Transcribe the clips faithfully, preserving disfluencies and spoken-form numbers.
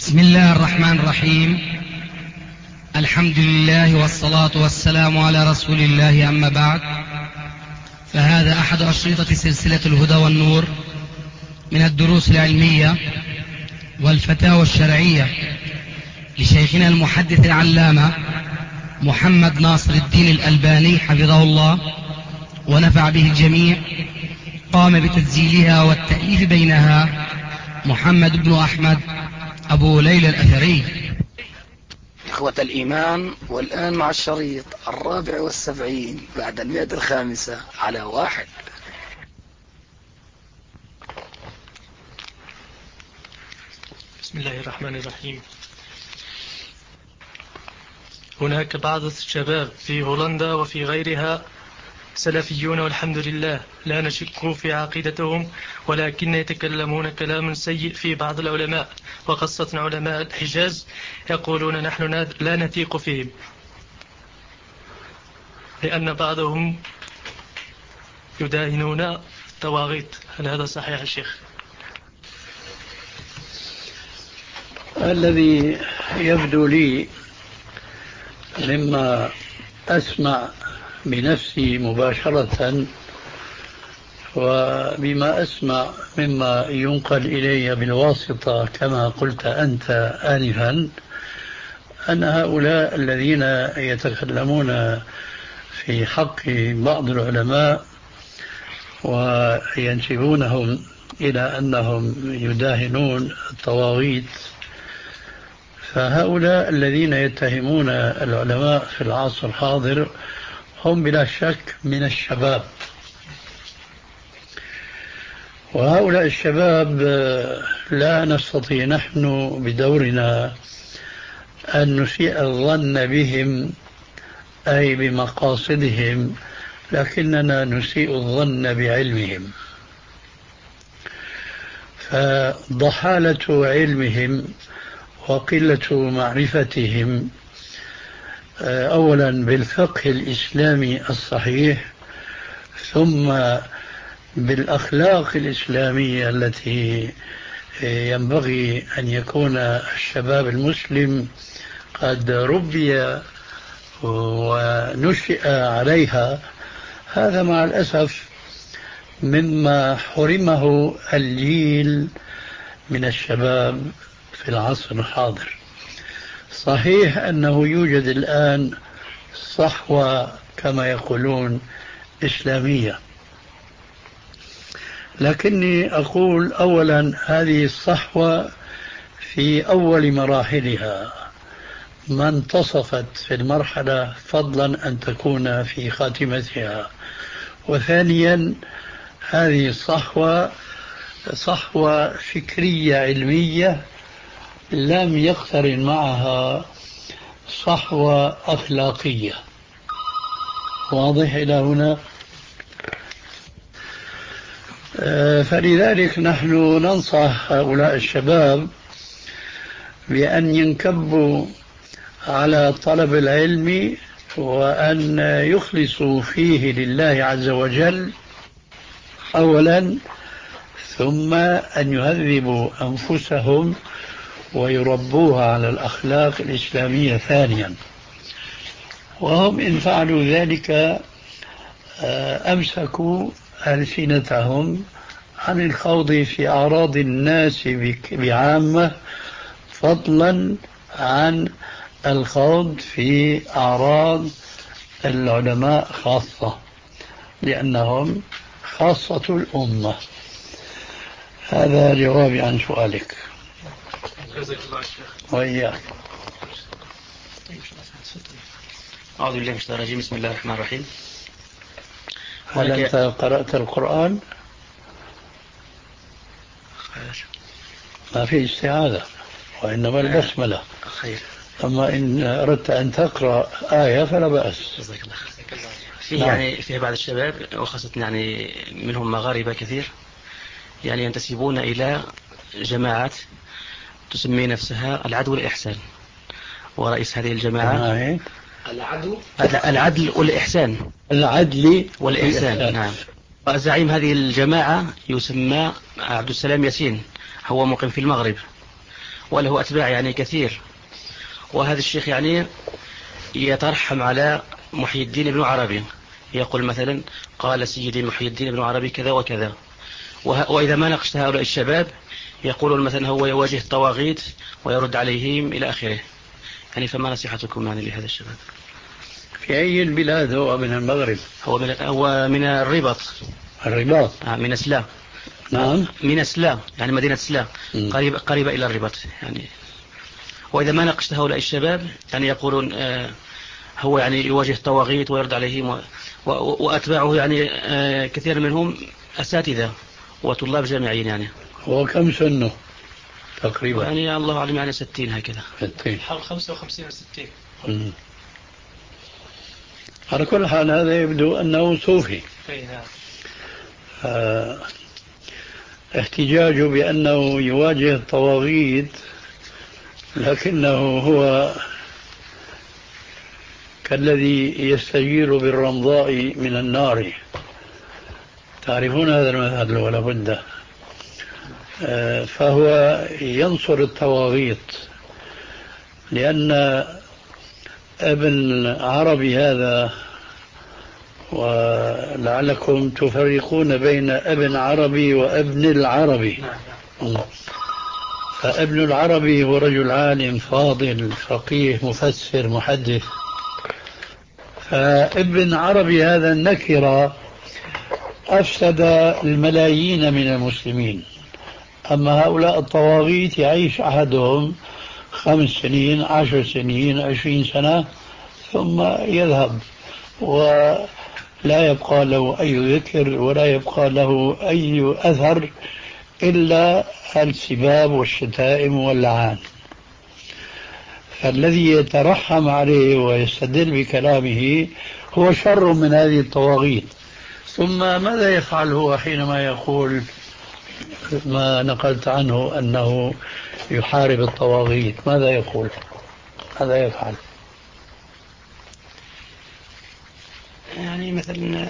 بسم الله الرحمن الرحيم. الحمد لله والصلاة والسلام على رسول الله، أما بعد، فهذا أحد أشرطة سلسلة الهدى والنور من الدروس العلمية والفتاوى الشرعية لشيخنا المحدث العلامة محمد ناصر الدين الألباني حفظه الله ونفع به الجميع. قام بتسجيلها والتأليف بينها محمد بن أحمد أبو ليلى الأثري. إخوة الإيمان، والآن مع الشريط الرابع والسبعين بعد المئة الخامسة على واحد. بسم الله الرحمن الرحيم. هناك بعض الشباب في هولندا وفي غيرها سلفيون والحمد لله، لا نشك في عقيدتهم، ولكن يتكلمون كلام سيء في بعض العلماء، وخاصة علماء الحجاز. يقولون نحن لا نثيق فيهم لأن بعضهم يداهنون الطواغيت. هل هذا صحيح يا شيخ؟ الذي يبدو لي مما أسمع بنفسي مباشرة وبما أسمع مما ينقل إلي بالواسطة كما قلت أنت آنفا، أن هؤلاء الذين يتكلمون في حق بعض العلماء وينسبونهم إلى أنهم يداهنون الطواغيت، فهؤلاء الذين يتهمون العلماء في العصر الحاضر هم بلا شك من الشباب، وهؤلاء الشباب لا نستطيع نحن بدورنا أن نسيء الظن بهم أي بمقاصدهم، لكننا نسيء الظن بعلمهم. فضحالة علمهم وقلة معرفتهم أولا بالفقه الإسلامي الصحيح، ثم بالأخلاق الإسلامية التي ينبغي أن يكون الشباب المسلم قد ربي ونشئ عليها، هذا مع الأسف مما حرمه الجيل من الشباب في العصر الحاضر. صحيح أنه يوجد الآن صحوة كما يقولون إسلامية، لكني أقول أولا هذه الصحوة في أول مراحلها ما انتصفت في المرحلة، فضلا أن تكون في خاتمتها. وثانيا هذه الصحوة صحوة فكرية علمية لم يقترن معها صحوة أخلاقية. واضح إلى هنا؟ فلذلك نحن ننصح هؤلاء الشباب بأن ينكبوا على طلب العلم وأن يخلصوا فيه لله عز وجل أولا، ثم أن يهذبوا أنفسهم ويربوها على الأخلاق الإسلامية ثانيا. وهم إن فعلوا ذلك أمسكوا ألسنتهم عن الخوض في أعراض الناس بعامة، فضلا عن الخوض في أعراض العلماء خاصة، لأنهم خاصة الأمة. هذا جوابي عن سؤالك. وإياك. أعوذ بالله من الشيطان الرجيم. بسم الله الرحمن الرحيم. هل أنت قرأت القرآن؟ ما في استعاذة، وإنما البسملة. خير. أما إن أردت أن تقرأ آية فلا بأس. جزاك الله خير. في يعني في بعض الشباب وخاصة يعني منهم مغاربة كثير، يعني ينتسبون إلى جماعات تسمي نفسها العدل والإحسان، ورئيس هذه الجماعة العدل العدل والإحسان العدل والإحسان نعم. وزعيم هذه الجماعة يسمى عبد السلام ياسين، هو مقيم في المغرب، وله أتباع يعني كثير. وهذا الشيخ يعني يترحم على محي الدين ابن عربي، يقول مثلا قال سيدي محي الدين ابن عربي كذا وكذا. وإذا ما ناقشت هؤلاء الشباب يقولون مثلا هو يواجه الطواغيت ويرد عليهم إلى آخره. يعني فما نصيحتكم يعني لهذا الشباب؟ في أي البلاد هو؟ من المغرب؟ هو من, هو من الرباط. الرباط؟ آه من سلام. نعم من سلام، يعني مدينة سلام قريبة, قريبة إلى الرباط يعني. وإذا ما ناقشت هؤلاء الشباب يعني يقولون آه هو يعني يواجه الطواغيت ويرد عليهم و... و... وأتباعه يعني آه كثير منهم أساتذة وطلاب جامعيين يعني. هو كم سنه تقريبا؟ يعني الله أعلم يعني ستين هكذا. ستين حول خمسة وخمسين وستين. على كل حال هذا يبدو أنه صوفي. آه احتجاجه بأنه يواجه الطواغيت لكنه هو كالذي يستجير بالرمضاء من النار. تعرفون هذا المثل ولا بد. آه فهو ينصر الطواغيت، لأن ابن عربي هذا، ولعلكم تفرقون بين ابن عربي وابن العربي. فابن العربي هو رجل عالم فاضل فقيه مفسر محدث، فابن عربي هذا النكرة أفسد الملايين من المسلمين. أما هؤلاء الطواغيت يعيش أحدهم خمس سنين عشر سنين عشرين سنة ثم يذهب ولا يبقى له أي ذكر ولا يبقى له أي أثر إلا السباب والشتائم واللعان. فالذي يترحم عليه ويستدل بكلامه هو شر من هذه الطواغيت. ثم ماذا يفعل هو حينما يقول ما نقلت عنه أنه يحارب الطواغيت؟ ماذا يقول؟ ماذا يفعل؟ يعني مثلا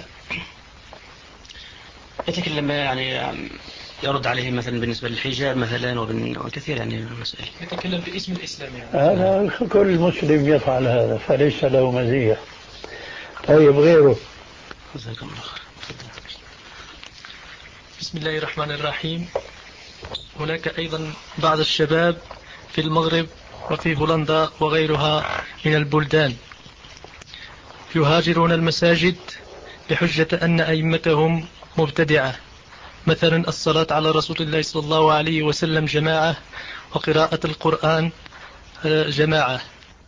يتكلم يعني يرد عليهم مثلا بالنسبة للحجاب مثلا وكثير يعني المسائل. يتكلم باسم الإسلام يعني. هذا كل مسلم يفعل هذا فليس له مزية. طيب غيره؟ بسم الله الرحمن الرحيم. هناك أيضا بعض الشباب في المغرب وفي هولندا وغيرها من البلدان يهاجرون المساجد بحجة أن أئمتهم مبتدعة، مثلا الصلاة على رسول الله صلى الله عليه وسلم جماعة وقراءة القرآن جماعة.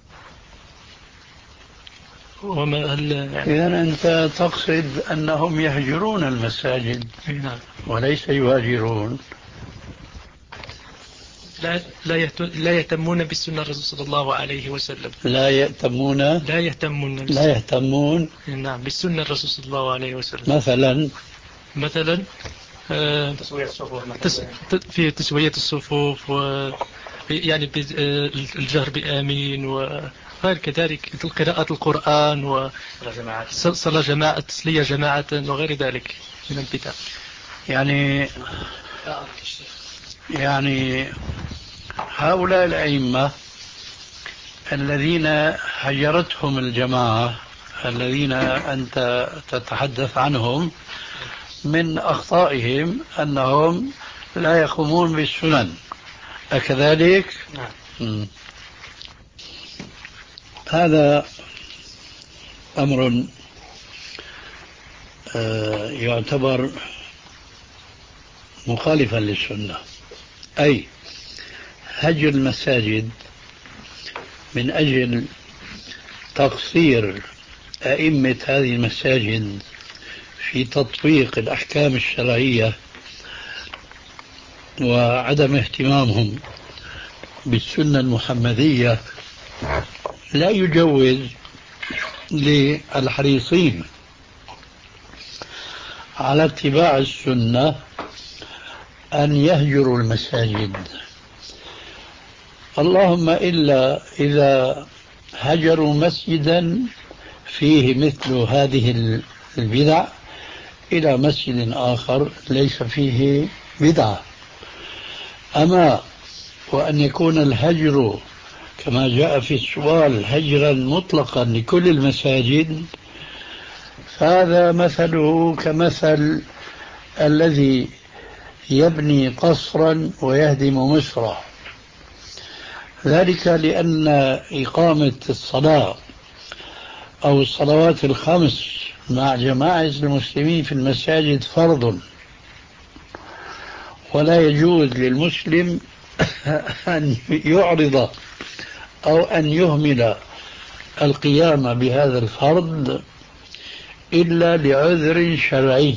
وما هل يعني إذا أنت تقصد أنهم يهجرون المساجد وليس يهاجرون. لا لا لا يهتمون بالسنة الرسول صلى الله عليه وسلم. لا يهتمون لا يهتمون لا يهتمون نعم بالسنة الرسول صلى الله عليه وسلم. مثلا مثلا آه تسوية الصفوف تس في تسوية الصفوف و يعني الجهر بآمين وغير كذلك مثل قراءة القرآن وصلاة جماعة تسلية جماعة وغير ذلك من البدع. يعني يعني هؤلاء الأئمة الذين هجرتهم الجماعة الذين أنت تتحدث عنهم من أخطائهم أنهم لا يقومون بالسنن، أكذلك؟ نعم. هذا أمر يعتبر مخالفا للسنة، أي هجر المساجد من أجل تقصير أئمة هذه المساجد في تطبيق الأحكام الشرعية وعدم اهتمامهم بالسنة المحمدية لا يجوز للحريصين على اتباع السنة أن يهجروا المساجد، اللهم إلا إذا هجروا مسجدا فيه مثل هذه البدع إلى مسجد آخر ليس فيه بدعة. أما وأن يكون الهجر كما جاء في السؤال هجرا مطلقا لكل المساجد، فهذا مثله كمثل الذي يبني قصرا ويهدم مصرا. ذلك لأن إقامة الصلاة أو الصلوات الخمس مع جماعة المسلمين في المساجد فرض، ولا يجوز للمسلم أن يعرض أو أن يهمل القيام بهذا الفرض إلا لعذر شرعي.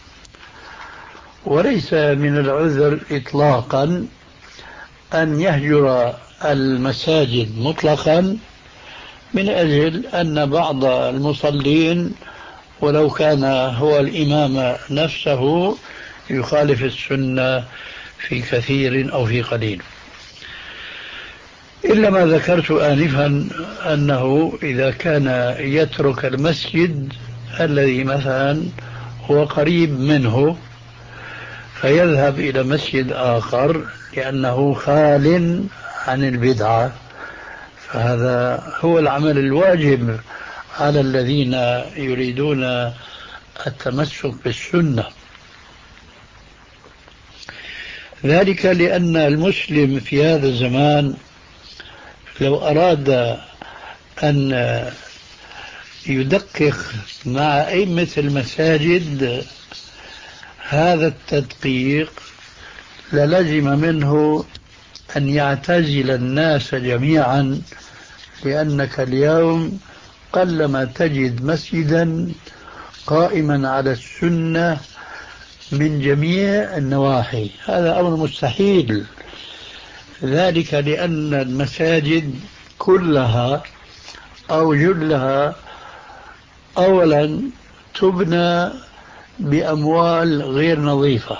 وليس من العذر إطلاقا أن يهجر المساجد مطلقا من أجل أن بعض المصلين ولو كان هو الإمام نفسه يخالف السنة في كثير أو في قليل، إلا ما ذكرت آنفا أنه إذا كان يترك المسجد الذي مثلا هو قريب منه فيذهب إلى مسجد آخر لأنه خال عن البدعة، فهذا هو العمل الواجب على الذين يريدون التمسك بالسنة. ذلك لأن المسلم في هذا الزمان لو أراد أن يدقق مع أئمة المساجد هذا التدقيق للزم منه أن يعتزل الناس جميعا، لأنك اليوم قلما تجد مسجدا قائما على السنة من جميع النواحي، هذا أمر مستحيل. ذلك لأن المساجد كلها أو جلها أولا تبنى بأموال غير نظيفة،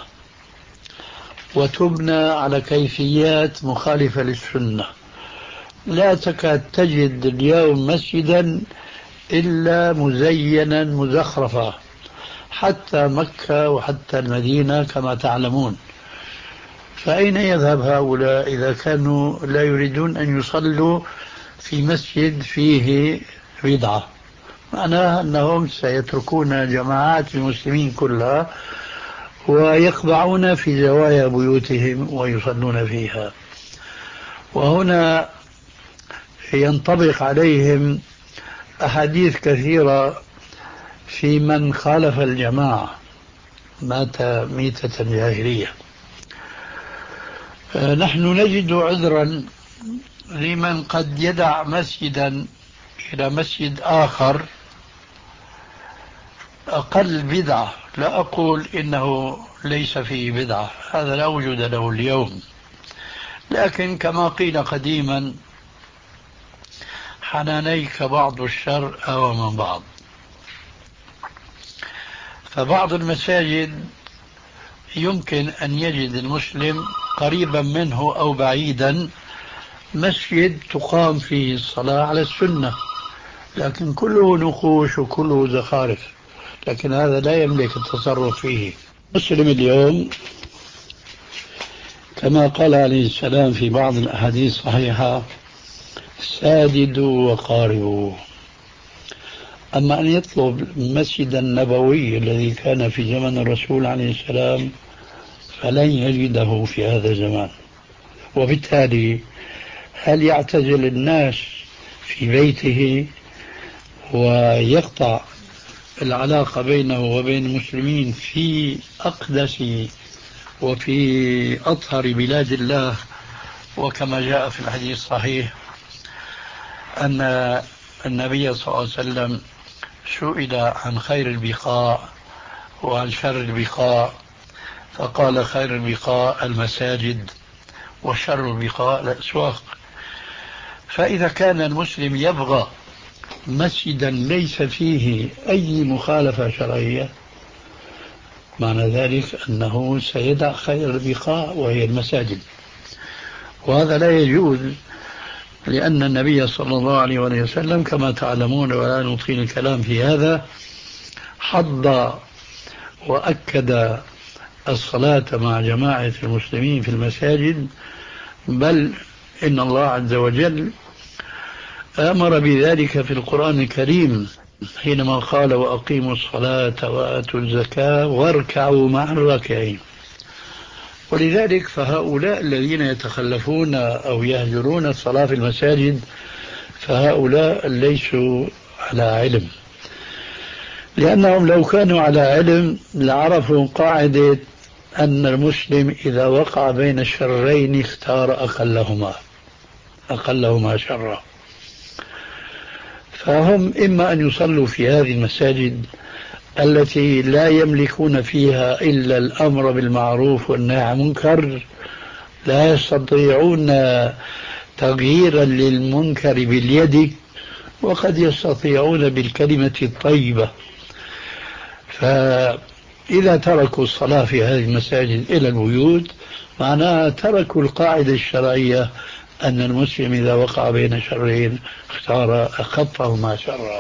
وتبنى على كيفيات مخالفة للسنة. لا تكاد تجد اليوم مسجدا إلا مزينا مزخرفا، حتى مكة وحتى المدينة كما تعلمون. فأين يذهب هؤلاء إذا كانوا لا يريدون أن يصلوا في مسجد فيه بدعة؟ معناها أنهم سيتركون جماعات المسلمين كلها ويقبعون في زوايا بيوتهم ويصلون فيها. وهنا ينطبق عليهم أحاديث كثيرة في من خالف الجماعة مات ميتة جاهلية. نحن نجد عذرا لمن قد يدع مسجدا إلى مسجد آخر أقل بدعة، لا أقول إنه ليس فيه بدعة، هذا لا وجود له اليوم، لكن كما قيل قديما حنانيك بعض الشر أو من بعض. فبعض المساجد يمكن أن يجد المسلم قريبا منه أو بعيدا مسجد تقام فيه الصلاة على السنة، لكن كله نقوش وكله زخارف، لكن هذا لا يملك التصرف فيه. مسلم اليوم كما قال عليه السلام في بعض الأحاديث الصحيحة ساددوا وقاربوا. أما أن يطلب المسجد النبوي الذي كان في زمن الرسول عليه السلام فلن يجده في هذا الزمان. وبالتالي هل يعتزل الناس في بيته ويقطع العلاقة بينه وبين المسلمين في أقدس وفي أطهر بلاد الله؟ وكما جاء في الحديث الصحيح أن النبي صلى الله عليه وسلم سئل عن خير البقاع وعن شر البقاع فقال خير البقاع المساجد وشر البقاع الأسواق. فإذا كان المسلم يبغى مسجدا ليس فيه أي مخالفة شرعية معنى ذلك أنه سيدع خير البقاع وهي المساجد، وهذا لا يجوز، لأن النبي صلى الله عليه وسلم كما تعلمون ولا نطيل الكلام في هذا حض وأكد الصلاة مع جماعة المسلمين في المساجد بل إن الله عز وجل أمر بذلك في القرآن الكريم حينما قال وأقيموا الصلاة وآتوا الزكاة واركعوا مع الراكعين. ولذلك فهؤلاء الذين يتخلفون أو يهجرون الصلاة في المساجد فهؤلاء ليسوا على علم، لأنهم لو كانوا على علم لعرفوا قاعدة أن المسلم إذا وقع بين الشرين اختار أقلهما أقلهما شرا. فهم إما أن يصلوا في هذه المساجد التي لا يملكون فيها إلا الأمر بالمعروف والنهي عن المنكر، لا يستطيعون تغييرا للمنكر باليد، وقد يستطيعون بالكلمة الطيبة. فإذا تركوا الصلاة في هذه المساجد إلى البيوت معناها تركوا القاعدة الشرعية أن المسلم إذا وقع بين شرين اختار أخفهما شرا.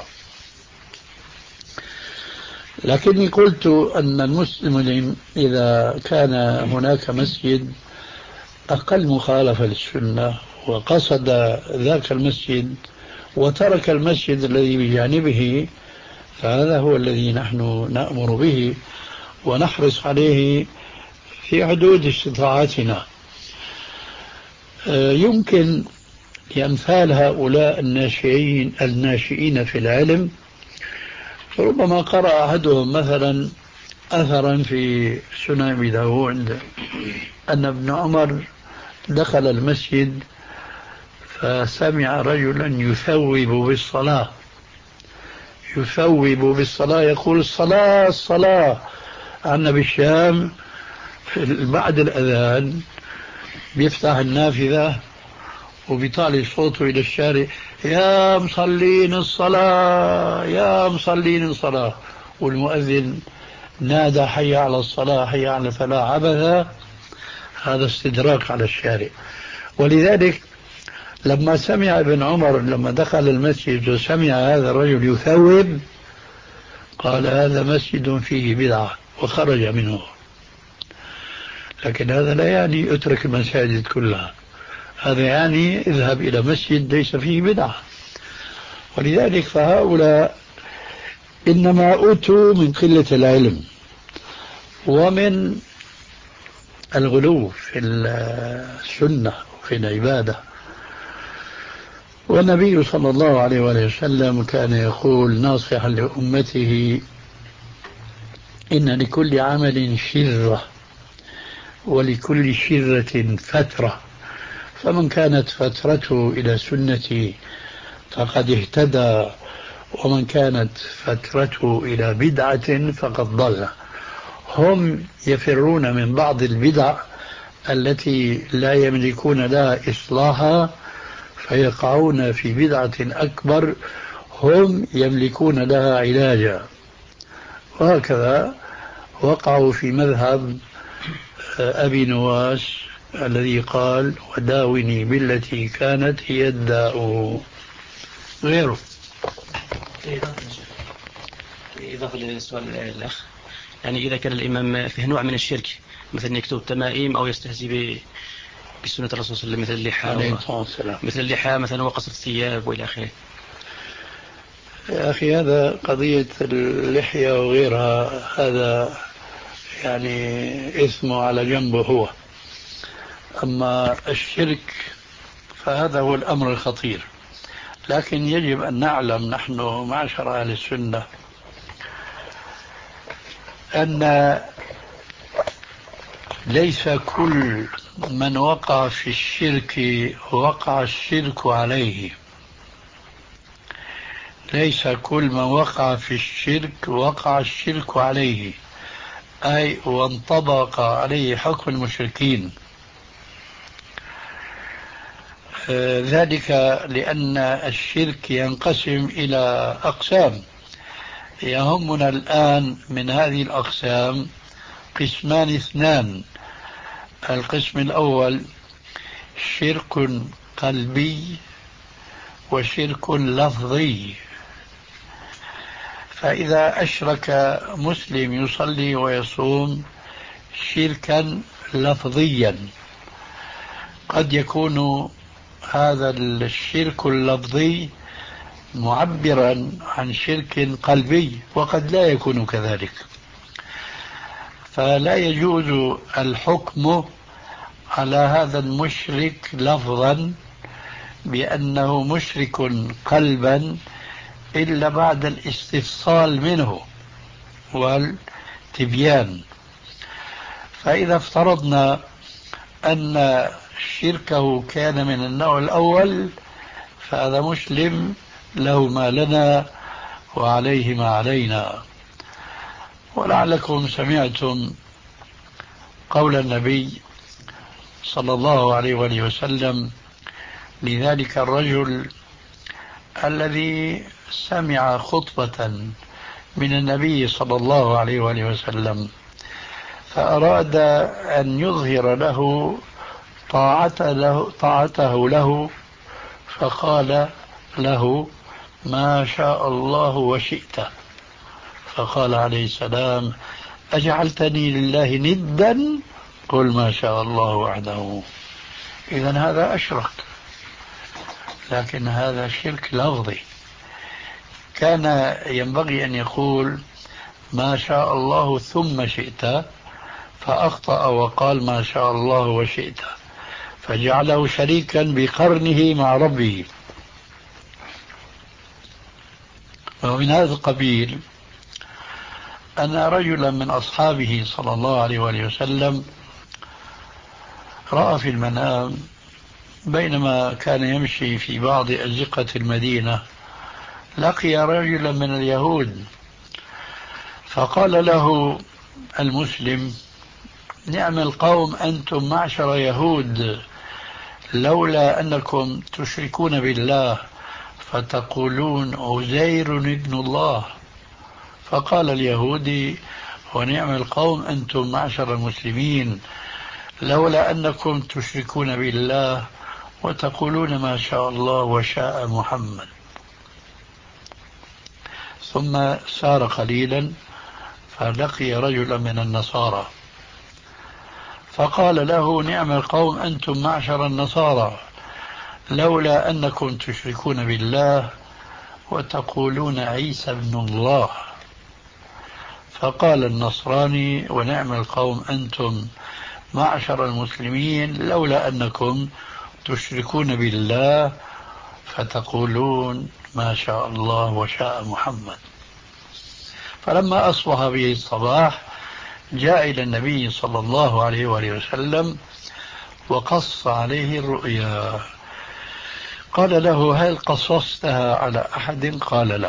لكني قلت أن المسلم إذا كان هناك مسجد أقل مخالفة للسنة وقصد ذاك المسجد وترك المسجد الذي بجانبه، فهذا هو الذي نحن نأمر به ونحرص عليه في حدود استطاعتنا. يمكن لأمثال هؤلاء الناشئين الناشئين في العلم ربما قرأ أحدهم مثلا أثرا في سنن أبي داود أن ابن عمر دخل المسجد فسمع رجلا يثوب بالصلاة يثوب بالصلاة يقول الصلاة الصلاة. عنا بالشام بعد الأذان بيفتح النافذة وبيطالع صوته إلى الشارع يا مصلين الصلاة يا مصلين الصلاة، والمؤذن نادى حي على الصلاة حي على الفلاح عبثا. هذا استدراك على الشارع. ولذلك لما سمع ابن عمر لما دخل المسجد وسمع هذا الرجل يثوب قال هذا مسجد فيه بدعة وخرج منه. لكن هذا لا يعني اترك المساجد كلها، هذا يعني اذهب إلى مسجد ليس فيه بدعة. ولذلك فهؤلاء إنما أتوا من قلة العلم ومن الغلو في السنة وفي العبادة. والنبي صلى الله عليه وآله وسلم كان يقول ناصحا لأمته إن لكل عمل شرة ولكل شرة فترة، فمن كانت فترته إلى سنتي فقد اهتدى، ومن كانت فترته إلى بدعة فقد ضل. هم يفرون من بعض البدع التي لا يملكون لها إصلاحا فيقعون في بدعة أكبر هم يملكون لها علاجا. وهكذا وقعوا في مذهب أبي نواس الذي قال وداوني بالتي كانت هي الداء غيره. إضافة للسؤال الأخ، يعني إذا كان الإمام فيه نوع من الشرك مثل يكتب تمائم أو يستهزئ بسنة الرسول صلى الله عليه وسلم مثل اللحى مثل اللحى مثلا وقص الثياب وإلى آخره. يا أخي هذا قضية اللحية وغيرها هذا يعني اسمه على جنبه هو، أما الشرك فهذا هو الأمر الخطير. لكن يجب أن نعلم نحن معشر أهل السنة أن ليس كل من وقع في الشرك وقع الشرك عليه، ليس كل من وقع في الشرك وقع الشرك عليه، أي وانطبق عليه حكم المشركين. ذلك لأن الشرك ينقسم إلى أقسام. يهمنا الآن من هذه الأقسام قسمان اثنان. القسم الأول شرك قلبي وشرك لفظي. فإذا أشرك مسلم يصلي ويصوم شركا لفظيا قد يكون هذا الشرك اللفظي معبرا عن شرك قلبي وقد لا يكون كذلك، فلا يجوز الحكم على هذا المشرك لفظا بأنه مشرك قلبا إلا بعد الاستفصال منه والتبيان. فإذا افترضنا أن شركه كان من النوع الأول فهذا مسلم له ما لنا وعليه ما علينا. ولعلكم سمعتم قول النبي صلى الله عليه وآله وسلم لذلك الرجل الذي سمع خطبة من النبي صلى الله عليه وآله وسلم فأراد أن يظهر له طاعته له, طاعته له فقال له ما شاء الله وشئت، فقال عليه السلام أجعلتني لله ندا قل ما شاء الله وحده. إذن هذا أشرك، لكن هذا شرك لفظي. كان ينبغي أن يقول ما شاء الله ثم شئت، فأخطأ وقال ما شاء الله وشئت، فجعله شريكا بقرنه مع ربه. ومن هذا القبيل أن رجلا من أصحابه صلى الله عليه وآله وسلم رأى في المنام بينما كان يمشي في بعض أزقة المدينة لقي رجلا من اليهود، فقال له المسلم نعم القوم أنتم معشر يهود، لولا أنكم تشركون بالله فتقولون عزير ابن الله. فقال اليهودي ونعم القوم أنتم معشر المسلمين، لولا أنكم تشركون بالله وتقولون ما شاء الله وشاء محمد. ثم سار قليلا فلقي رجلا من النصارى فقال له نعم القوم أنتم معشر النصارى، لولا أنكم تشركون بالله وتقولون عيسى ابن الله. فقال النصراني ونعم القوم أنتم معشر المسلمين، لولا أنكم تشركون بالله فتقولون ما شاء الله وشاء محمد. فلما أصبح به الصباح جاء إلى النبي صلى الله عليه وآله وسلم وقص عليه الرؤيا. قال له هل قصصتها على أحد؟ قال لا.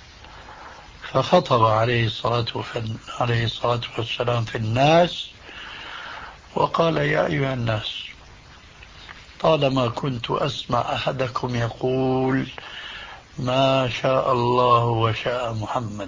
فخطب عليه الصلاة عليه الصلاة والسلام في الناس وقال يا أيها الناس طالما كنت أسمع أحدكم يقول ما شاء الله وشاء محمد،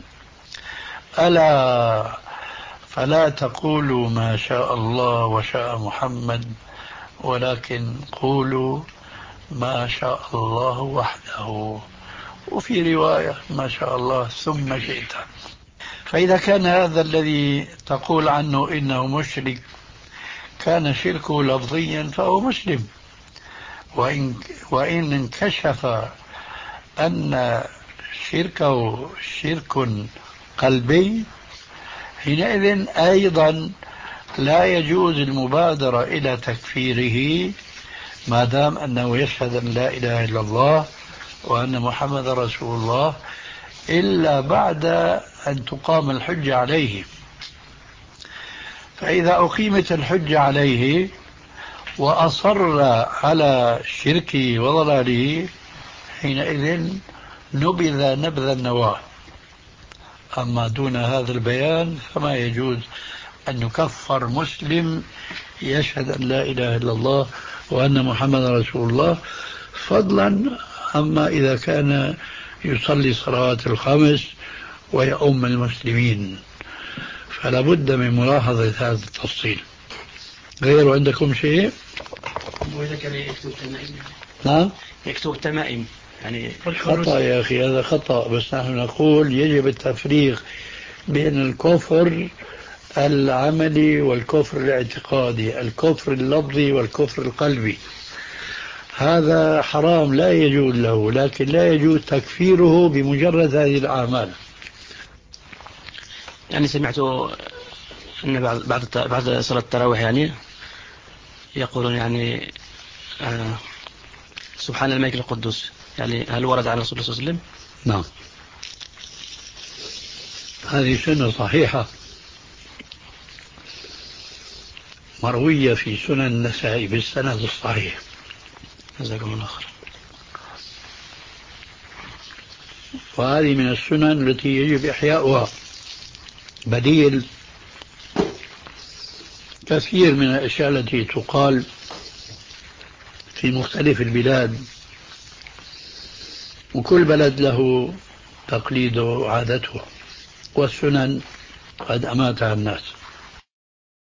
ألا فلا تقولوا ما شاء الله وشاء محمد ولكن قولوا ما شاء الله وحده، وفي رواية ما شاء الله ثم شئت. فإذا كان هذا الذي تقول عنه إنه مشرك كان شركه لفظيا فهو مسلم، وإن, وإن انكشف أن شركه شرك قلبي حينئذ أيضا لا يجوز المبادرة إلى تكفيره ما دام أنه يشهد أن لا إله إلا الله وأن محمد رسول الله إلا بعد أن تقام الحجة عليه. فإذا أقيمت الحجة عليه وأصر على شركه وضلاله حينئذ نبذ نبذ النواة. أما دون هذا البيان فما يجوز أن يكفر مسلم يشهد أن لا إله إلا الله وأن محمد رسول الله، فضلا أما إذا كان يصلي صلوات الخمس ويؤم المسلمين. فلا بد من ملاحظة هذا التفصيل. غير عندكم شيء؟ وإذا كان يكتب تمائم. نعم يكتب تمائم يعني خطأ يا أخي، هذا خطأ. بس نحن نقول يجب التفريق بين الكفر العملي والكفر الاعتقادي، الكفر اللفظي والكفر القلبي، هذا حرام لا يجوز له، لكن لا يجوز تكفيره بمجرد هذه الأعمال. يعني سمعت أن بعد بعد بعد صلاة التراويح يعني يقولون يعني آه سبحان الملك القدوس، يعني هل ورد عن رسول الله صلى الله عليه وسلم؟ نعم، هذه سنة صحيحة مروية في سنن النسائي بالسند الصحيح. جزاكم الله خير. وهذه من السنن التي يجب إحياؤها، بديل كثير من الأشياء التي تقال في مختلف البلاد، وكل بلد له تقليده وعادته، والسنن قد أماتها الناس.